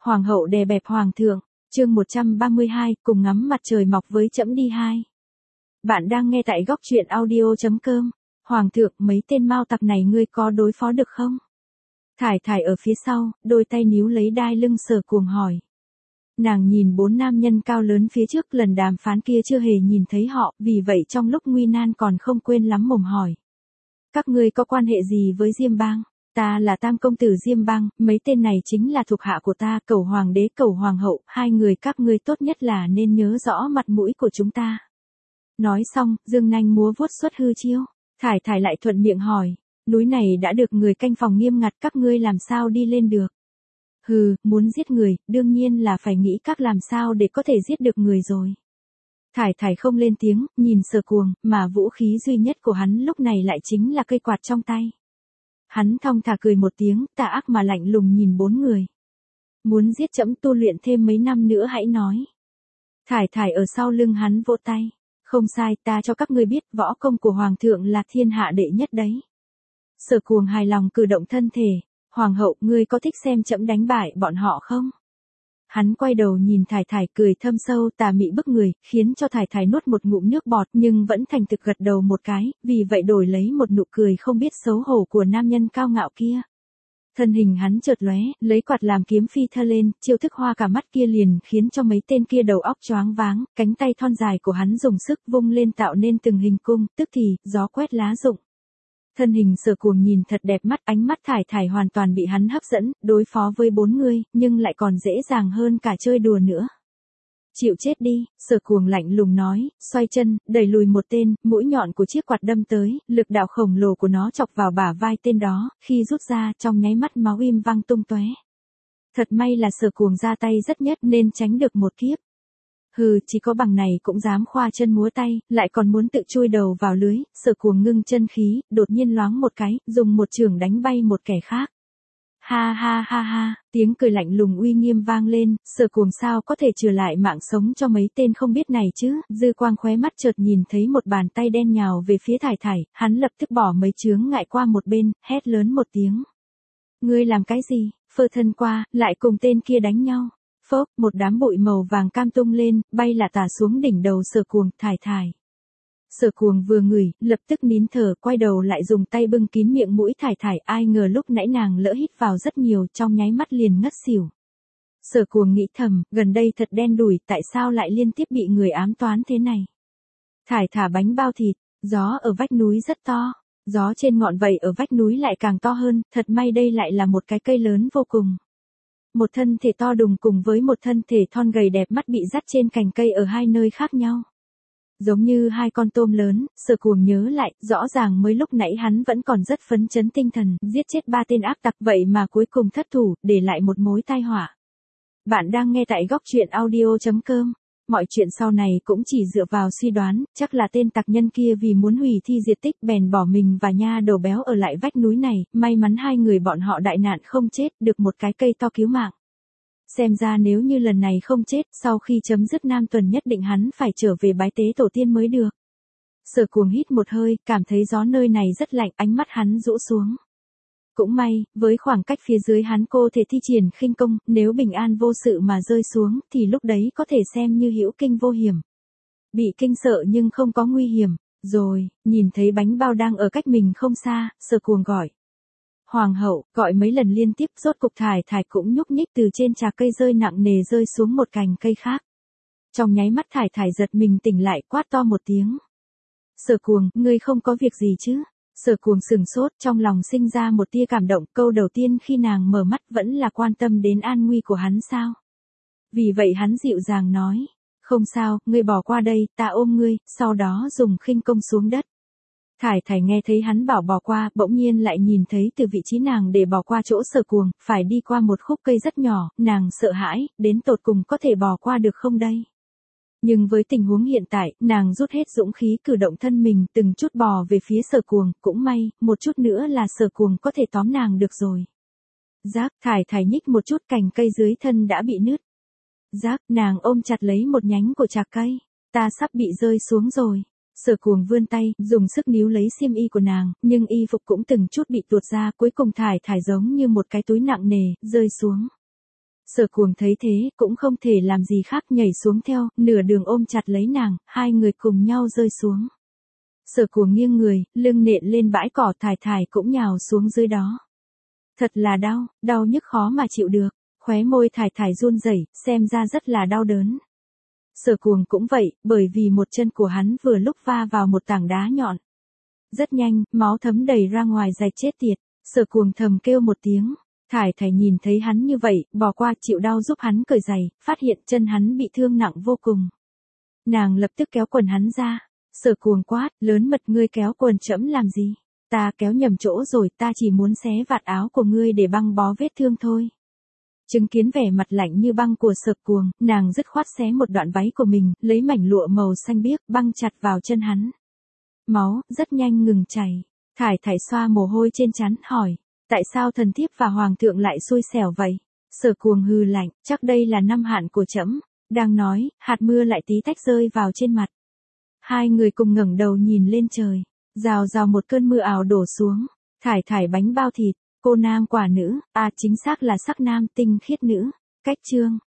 Hoàng hậu đè bẹp hoàng thượng, chương 132, cùng ngắm mặt trời mọc với trẫm đi hai. Bạn đang nghe tại góc truyện audio.com. Hoàng thượng, mấy tên mao tặc này ngươi có đối phó được không? Thải Thải ở phía sau, đôi tay níu lấy đai lưng Sở Cuồng hỏi. Nàng nhìn 4 nam nhân cao lớn phía trước, lần đàm phán kia chưa hề nhìn thấy họ, vì vậy trong lúc nguy nan còn không quên lắm mồm hỏi. Các ngươi có quan hệ gì với Diêm Bang? Ta là Tam công tử Diêm Bang, mấy tên này chính là thuộc hạ của ta, Cẩu hoàng đế, Cẩu hoàng hậu, hai người các ngươi tốt nhất là nên nhớ rõ mặt mũi của chúng ta. Nói xong, dương nanh múa vuốt xuất hư chiêu. Thải Thải lại thuận miệng hỏi, núi này đã được người canh phòng nghiêm ngặt, các ngươi làm sao đi lên được? Hừ, muốn giết người, đương nhiên là phải nghĩ cách làm sao để có thể giết được người rồi. Thải Thải không lên tiếng, nhìn Sở Cuồng, mà vũ khí duy nhất của hắn lúc này lại chính là cây quạt trong tay. Hắn thong thả cười một tiếng, tà ác mà lạnh lùng nhìn 4 người. Muốn giết trẫm, tu luyện thêm mấy năm nữa hãy nói. Thải Thải ở sau lưng hắn vỗ tay. Không sai, ta cho các ngươi biết, võ công của hoàng thượng là thiên hạ đệ nhất đấy. Sở Cuồng hài lòng cử động thân thể. Hoàng hậu, ngươi có thích xem trẫm đánh bại bọn họ không? Hắn quay đầu nhìn Thải Thải cười thâm sâu tà mị bức người, khiến cho Thải Thải nuốt một ngụm nước bọt nhưng vẫn thành thực gật đầu một cái, vì vậy đổi lấy một nụ cười không biết xấu hổ của nam nhân cao ngạo kia. Thân hình hắn chợt lóe, lấy quạt làm kiếm phi thơ lên, chiêu thức hoa cả mắt kia liền khiến cho mấy tên kia đầu óc choáng váng, cánh tay thon dài của hắn dùng sức vung lên tạo nên từng hình cung, tức thì, gió quét lá rụng. Thân hình Sở Cuồng nhìn thật đẹp mắt, ánh mắt Thải Thải hoàn toàn bị hắn hấp dẫn, đối phó với 4 người, nhưng lại còn dễ dàng hơn cả chơi đùa nữa. Chịu chết đi, Sở Cuồng lạnh lùng nói, xoay chân, đẩy lùi một tên, mũi nhọn của chiếc quạt đâm tới, lực đạo khổng lồ của nó chọc vào bả vai tên đó, khi rút ra, trong nháy mắt máu im văng tung tóe. Thật may là Sở Cuồng ra tay rất nhất nên tránh được một kiếp. Hừ, chỉ có bằng này cũng dám khoa chân múa tay, lại còn muốn tự chui đầu vào lưới. Sở Cuồng ngưng chân khí, đột nhiên loáng một cái, dùng một chưởng đánh bay một kẻ khác. Ha ha ha ha, tiếng cười lạnh lùng uy nghiêm vang lên, Sở Cuồng sao có thể trừ lại mạng sống cho mấy tên không biết này chứ? Dư quang khóe mắt chợt nhìn thấy một bàn tay đen nhào về phía Thải Thải, hắn lập tức bỏ mấy chướng ngại qua một bên, hét lớn một tiếng. Ngươi làm cái gì? Phơ thân qua, lại cùng tên kia đánh nhau. Phốc, một đám bụi màu vàng cam tung lên, bay là tả xuống đỉnh đầu Sở Cuồng, Thải Thải. Sở Cuồng vừa ngửi, lập tức nín thở, quay đầu lại dùng tay bưng kín miệng mũi Thải Thải, ai ngờ lúc nãy nàng lỡ hít vào rất nhiều, trong nháy mắt liền ngất xỉu. Sở Cuồng nghĩ thầm, gần đây thật đen đủi, tại sao lại liên tiếp bị người ám toán thế này? Thải thả bánh bao thịt, gió ở vách núi rất to, gió trên ngọn vậy ở vách núi lại càng to hơn, thật may đây lại là một cái cây lớn vô cùng. Một thân thể to đùng cùng với một thân thể thon gầy đẹp mắt bị dắt trên cành cây ở hai nơi khác nhau. Giống như hai con tôm lớn, Sở Cuồng nhớ lại, rõ ràng mới lúc nãy hắn vẫn còn rất phấn chấn tinh thần, giết chết 3 tên ác tặc vậy mà cuối cùng thất thủ, để lại một mối tai họa. Bạn đang nghe tại góc truyện audio.com. Mọi chuyện sau này cũng chỉ dựa vào suy đoán, chắc là tên tặc nhân kia vì muốn hủy thi diệt tích bèn bỏ mình và nha đầu béo ở lại vách núi này, may mắn hai người bọn họ đại nạn không chết, được một cái cây to cứu mạng. Xem ra nếu như lần này không chết, sau khi chấm dứt nam tuần nhất định hắn phải trở về bái tế tổ tiên mới được. Sở Cuồng hít một hơi, cảm thấy gió nơi này rất lạnh, ánh mắt hắn rũ xuống. Cũng may, với khoảng cách phía dưới hắn cô thể thi triển khinh công, nếu bình an vô sự mà rơi xuống, thì lúc đấy có thể xem như hữu kinh vô hiểm. Bị kinh sợ nhưng không có nguy hiểm. Rồi, nhìn thấy bánh bao đang ở cách mình không xa, Sở Cuồng gọi. Hoàng hậu, gọi mấy lần liên tiếp, rốt cục Thải Thải cũng nhúc nhích từ trên trà cây rơi nặng nề rơi xuống một cành cây khác. Trong nháy mắt Thải Thải giật mình tỉnh lại, quát to một tiếng. Sở Cuồng, ngươi không có việc gì chứ? Sở Cuồng sừng sốt, trong lòng sinh ra một tia cảm động, câu đầu tiên khi nàng mở mắt vẫn là quan tâm đến an nguy của hắn sao? Vì vậy hắn dịu dàng nói, không sao, ngươi bỏ qua đây, ta ôm ngươi, sau đó dùng khinh công xuống đất. Thải Thải nghe thấy hắn bảo bỏ qua, bỗng nhiên lại nhìn thấy từ vị trí nàng để bỏ qua chỗ Sở Cuồng, phải đi qua một khúc cây rất nhỏ, nàng sợ hãi, đến tột cùng có thể bỏ qua được không đây? Nhưng với tình huống hiện tại, nàng rút hết dũng khí cử động thân mình từng chút bò về phía Sở Cuồng, cũng may, một chút nữa là Sở Cuồng có thể tóm nàng được rồi. Rác, Thải Thải nhích một chút cành cây dưới thân đã bị nứt. Rác, nàng ôm chặt lấy một nhánh của trạc cây, ta sắp bị rơi xuống rồi. Sở Cuồng vươn tay, dùng sức níu lấy xiêm y của nàng, nhưng y phục cũng từng chút bị tuột ra, cuối cùng Thải Thải giống như một cái túi nặng nề, rơi xuống. Sở Cuồng thấy thế, cũng không thể làm gì khác nhảy xuống theo, nửa đường ôm chặt lấy nàng, hai người cùng nhau rơi xuống. Sở Cuồng nghiêng người, lưng nện lên bãi cỏ, Thải Thải cũng nhào xuống dưới đó. Thật là đau, đau nhức khó mà chịu được, khóe môi Thải Thải run rẩy, xem ra rất là đau đớn. Sở Cuồng cũng vậy, bởi vì một chân của hắn vừa lúc va vào một tảng đá nhọn. Rất nhanh, máu thấm đầy ra ngoài, dày chết tiệt. Sở Cuồng thầm kêu một tiếng. Thải Thải nhìn thấy hắn như vậy, bỏ qua chịu đau giúp hắn cởi giày, phát hiện chân hắn bị thương nặng vô cùng. Nàng lập tức kéo quần hắn ra. Sở Cuồng quát, lớn mật, ngươi kéo quần trẫm làm gì? Ta kéo nhầm chỗ rồi, ta chỉ muốn xé vạt áo của ngươi để băng bó vết thương thôi. Chứng kiến vẻ mặt lạnh như băng của Sở Cuồng, nàng dứt khoát xé một đoạn váy của mình, lấy mảnh lụa màu xanh biếc băng chặt vào chân hắn. Máu rất nhanh ngừng chảy. Thải Thải xoa mồ hôi trên trán, hỏi, tại sao thần thiếp và hoàng thượng lại xui xẻo vậy? Sở Cuồng hừ lạnh, chắc đây là năm hạn của trẫm. Đang nói, hạt mưa lại tí tách rơi vào trên mặt. Hai người cùng ngẩng đầu nhìn lên trời, rào rào một cơn mưa ảo đổ xuống. Thải Thải bánh bao thịt, cô nam quả nữ, chính xác là sắc nam tinh khiết nữ. Cách chương